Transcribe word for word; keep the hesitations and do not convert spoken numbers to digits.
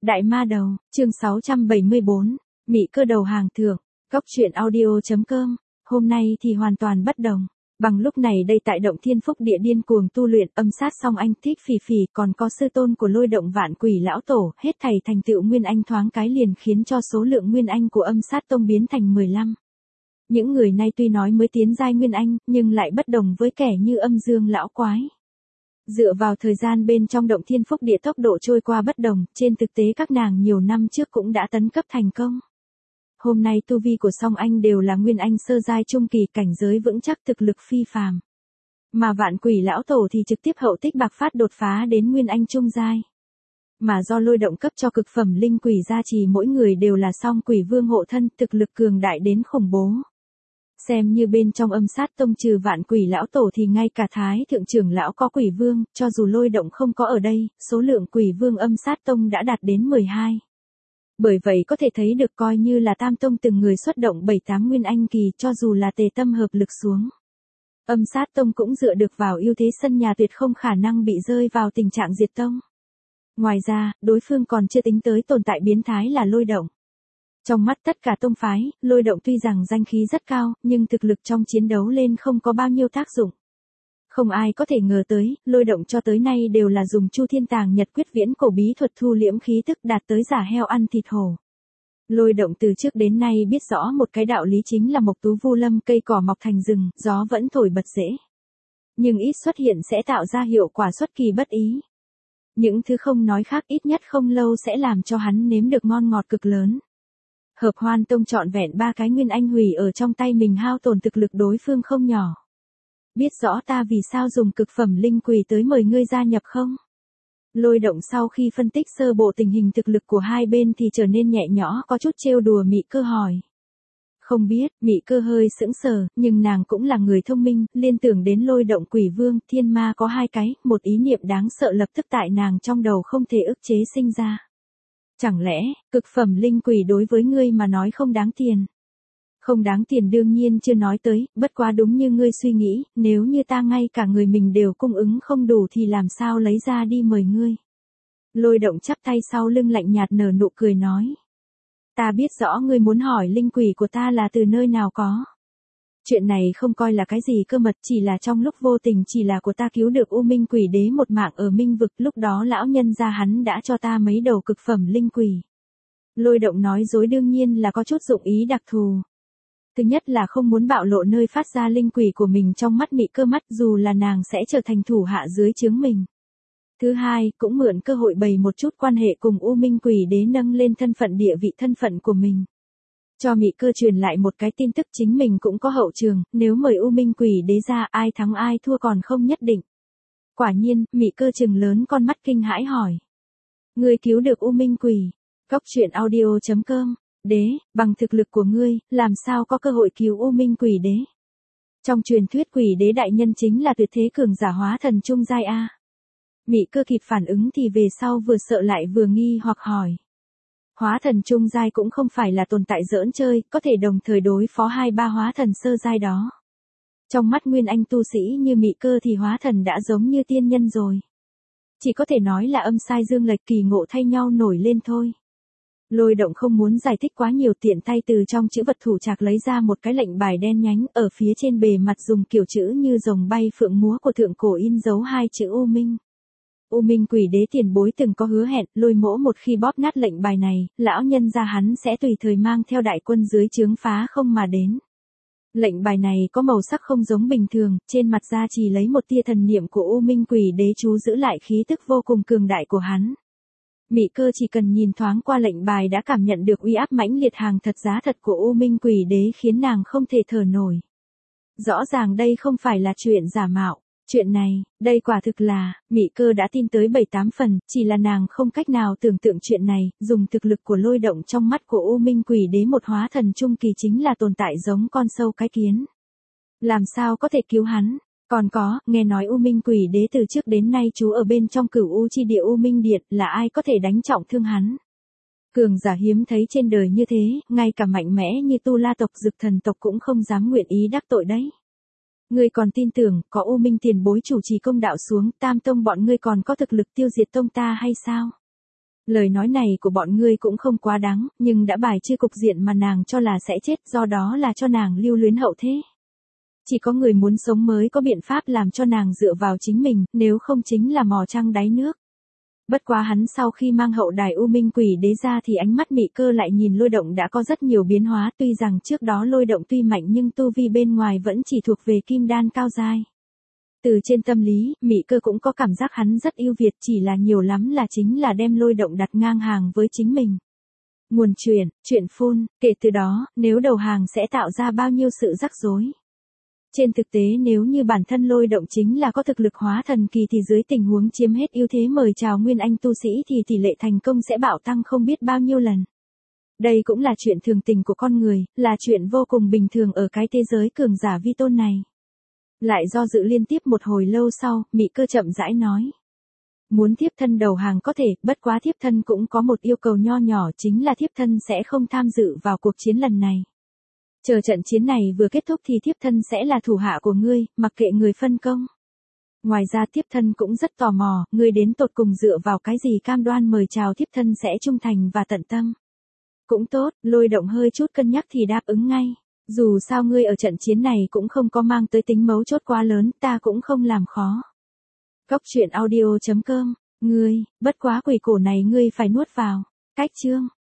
Đại ma đầu, chương sáu trăm bảy mươi bốn, Mị Cơ đầu hàng thượng, Góc truyện audio chấm com, hôm nay thì hoàn toàn bất đồng. Bằng lúc này đây tại động thiên phúc địa điên cuồng tu luyện âm sát song anh thích phì phì còn có sư tôn của lôi động vạn quỷ lão tổ, hết thảy thành tựu nguyên anh thoáng cái liền khiến cho số lượng nguyên anh của âm sát tông biến thành mười lăm. Những người này tuy nói mới tiến giai nguyên anh, nhưng lại bất đồng với kẻ như âm dương lão quái. Dựa vào thời gian bên trong động thiên phúc địa tốc độ trôi qua bất đồng, trên thực tế các nàng nhiều năm trước cũng đã tấn cấp thành công. Hôm nay tu vi của song anh đều là nguyên anh sơ giai trung kỳ, cảnh giới vững chắc, thực lực phi phàm. Mà vạn quỷ lão tổ thì trực tiếp hậu tích bạc phát đột phá đến nguyên anh trung giai. Mà do lôi động cấp cho cực phẩm linh quỷ gia trì, mỗi người đều là song quỷ vương hộ thân, thực lực cường đại đến khủng bố. Xem như bên trong âm sát tông trừ vạn quỷ lão tổ thì ngay cả thái thượng trưởng lão có quỷ vương, cho dù lôi động không có ở đây, số lượng quỷ vương âm sát tông đã đạt đến mười hai. Bởi vậy có thể thấy được coi như là tam tông từng người xuất động bảy tám nguyên anh kỳ, cho dù là tề tâm hợp lực xuống. Âm sát tông cũng dựa được vào ưu thế sân nhà, tuyệt không khả năng bị rơi vào tình trạng diệt tông. Ngoài ra, đối phương còn chưa tính tới tồn tại biến thái là lôi động. Trong mắt tất cả tông phái, lôi động tuy rằng danh khí rất cao, nhưng thực lực trong chiến đấu lên không có bao nhiêu tác dụng. Không ai có thể ngờ tới, lôi động cho tới nay đều là dùng Chu Thiên Tàng Nhật Quyết viễn cổ bí thuật thu liễm khí tức, đạt tới giả heo ăn thịt hổ. Lôi động từ trước đến nay biết rõ một cái đạo lý, chính là mộc tú vu lâm, cây cỏ mọc thành rừng, gió vẫn thổi bật rễ. Nhưng ít xuất hiện sẽ tạo ra hiệu quả xuất kỳ bất ý. Những thứ không nói khác ít nhất không lâu sẽ làm cho hắn nếm được ngon ngọt cực lớn. Hợp Hoan Tông trọn vẹn ba cái nguyên anh hủy ở trong tay mình, hao tổn thực lực đối phương không nhỏ. Biết rõ ta vì sao dùng cực phẩm linh quỷ tới mời ngươi gia nhập không? Lôi động sau khi phân tích sơ bộ tình hình thực lực của hai bên thì trở nên nhẹ nhõ, có chút trêu đùa Mị Cơ hỏi. Không biết, Mị Cơ hơi sững sờ, nhưng nàng cũng là người thông minh, liên tưởng đến lôi động, quỷ vương, thiên ma có hai cái, một ý niệm đáng sợ lập tức tại nàng trong đầu không thể ức chế sinh ra. Chẳng lẽ, cực phẩm linh quỷ đối với ngươi mà nói không đáng tiền? Không đáng tiền đương nhiên chưa nói tới, bất quá đúng như ngươi suy nghĩ, nếu như ta ngay cả người mình đều cung ứng không đủ thì làm sao lấy ra đi mời ngươi. Lôi động chắp tay sau lưng lạnh nhạt nở nụ cười nói. Ta biết rõ ngươi muốn hỏi linh quỷ của ta là từ nơi nào có. Chuyện này không coi là cái gì cơ mật, chỉ là trong lúc vô tình chỉ là của ta cứu được U Minh Quỷ Đế một mạng ở Minh Vực, lúc đó lão nhân gia hắn đã cho ta mấy đầu cực phẩm linh quỷ. Lôi động nói dối đương nhiên là có chút dụng ý đặc thù. Thứ nhất là không muốn bạo lộ nơi phát ra linh quỷ của mình trong mắt Mị Cơ mắt, dù là nàng sẽ trở thành thủ hạ dưới trướng mình. Thứ hai, cũng mượn cơ hội bày một chút quan hệ cùng U Minh Quỷ Đế, nâng lên thân phận địa vị thân phận của mình. Cho Mị Cơ truyền lại một cái tin tức, chính mình cũng có hậu trường, nếu mời U Minh Quỷ Đế ra, ai thắng ai thua còn không nhất định. Quả nhiên, Mị Cơ trừng lớn con mắt kinh hãi hỏi. Ngươi cứu được U Minh Quỷ? Góc truyện audio chấm com. Đế, bằng thực lực của ngươi, làm sao có cơ hội cứu U Minh Quỷ Đế? Trong truyền thuyết quỷ đế đại nhân chính là tuyệt thế cường giả hóa thần trung giai a. Mị Cơ kịp phản ứng thì về sau vừa sợ lại vừa nghi hoặc hỏi. Hóa thần trung giai cũng không phải là tồn tại giỡn chơi, có thể đồng thời đối phó hai ba hóa thần sơ giai đó. Trong mắt nguyên anh tu sĩ như Mị Cơ thì hóa thần đã giống như tiên nhân rồi. Chỉ có thể nói là âm sai dương lệch, kỳ ngộ thay nhau nổi lên thôi. Lôi động không muốn giải thích quá nhiều, tiện tay từ trong chữ vật thủ trạc lấy ra một cái lệnh bài đen nhánh, ở phía trên bề mặt dùng kiểu chữ như rồng bay phượng múa của thượng cổ in dấu hai chữ U Minh. U Minh Quỷ Đế tiền bối từng có hứa hẹn, Lôi mỗ một khi bóp nát lệnh bài này, lão nhân gia hắn sẽ tùy thời mang theo đại quân dưới trướng phá không mà đến. Lệnh bài này có màu sắc không giống bình thường, trên mặt da chỉ lấy một tia thần niệm của U Minh Quỷ Đế chú giữ lại khí tức vô cùng cường đại của hắn. Mị Cơ chỉ cần nhìn thoáng qua lệnh bài đã cảm nhận được uy áp mãnh liệt hàng thật giá thật của U Minh Quỷ Đế, khiến nàng không thể thở nổi. Rõ ràng đây không phải là chuyện giả mạo. Chuyện này, đây quả thực là, Mị Cơ đã tin tới bảy tám phần, chỉ là nàng không cách nào tưởng tượng chuyện này, dùng thực lực của lôi động trong mắt của U Minh Quỷ Đế một hóa thần trung kỳ chính là tồn tại giống con sâu cái kiến. Làm sao có thể cứu hắn? Còn có, nghe nói U Minh Quỷ Đế từ trước đến nay trú ở bên trong cửu U chi địa U Minh Điện, là ai có thể đánh trọng thương hắn? Cường giả hiếm thấy trên đời như thế, ngay cả mạnh mẽ như Tu La tộc, Dực Thần tộc cũng không dám nguyện ý đắc tội đấy. Ngươi còn tin tưởng, có U Minh tiền bối chủ trì công đạo xuống, tam tông bọn ngươi còn có thực lực tiêu diệt tông ta hay sao? Lời nói này của bọn ngươi cũng không quá đáng, nhưng đã bài trừ cục diện mà nàng cho là sẽ chết, do đó là cho nàng lưu luyến hậu thế. Chỉ có người muốn sống mới có biện pháp làm cho nàng dựa vào chính mình, nếu không chính là mò trăng đáy nước. Bất quá hắn sau khi mang hậu đài U Minh Quỷ Đế ra thì ánh mắt Mị Cơ lại nhìn Lôi Động đã có rất nhiều biến hóa, tuy rằng trước đó Lôi Động tuy mạnh nhưng tu vi bên ngoài vẫn chỉ thuộc về kim đan cao giai. Từ trên tâm lý, Mị Cơ cũng có cảm giác hắn rất ưu việt, chỉ là nhiều lắm là chính là đem Lôi Động đặt ngang hàng với chính mình. Nguồn truyền, chuyện phun, kể từ đó, nếu đầu hàng sẽ tạo ra bao nhiêu sự rắc rối. Trên thực tế nếu như bản thân Lôi Động chính là có thực lực hóa thần kỳ thì dưới tình huống chiếm hết ưu thế mời chào nguyên anh tu sĩ thì tỷ lệ thành công sẽ bạo tăng không biết bao nhiêu lần. Đây cũng là chuyện thường tình của con người, là chuyện vô cùng bình thường ở cái thế giới cường giả vi tôn này. Lại do dự liên tiếp một hồi lâu sau, Mị Cơ chậm rãi nói. Muốn thiếp thân đầu hàng có thể, bất quá thiếp thân cũng có một yêu cầu nho nhỏ, chính là thiếp thân sẽ không tham dự vào cuộc chiến lần này. Chờ trận chiến này vừa kết thúc thì thiếp thân sẽ là thủ hạ của ngươi, mặc kệ người phân công. Ngoài ra thiếp thân cũng rất tò mò, ngươi đến tột cùng dựa vào cái gì cam đoan mời chào thiếp thân sẽ trung thành và tận tâm. Cũng tốt, Lôi Động hơi chút cân nhắc thì đáp ứng ngay. Dù sao ngươi ở trận chiến này cũng không có mang tới tính mấu chốt quá lớn, ta cũng không làm khó. Cốc truyện audio chấm com, ngươi, bất quá quỷ cổ này ngươi phải nuốt vào. Cách chương.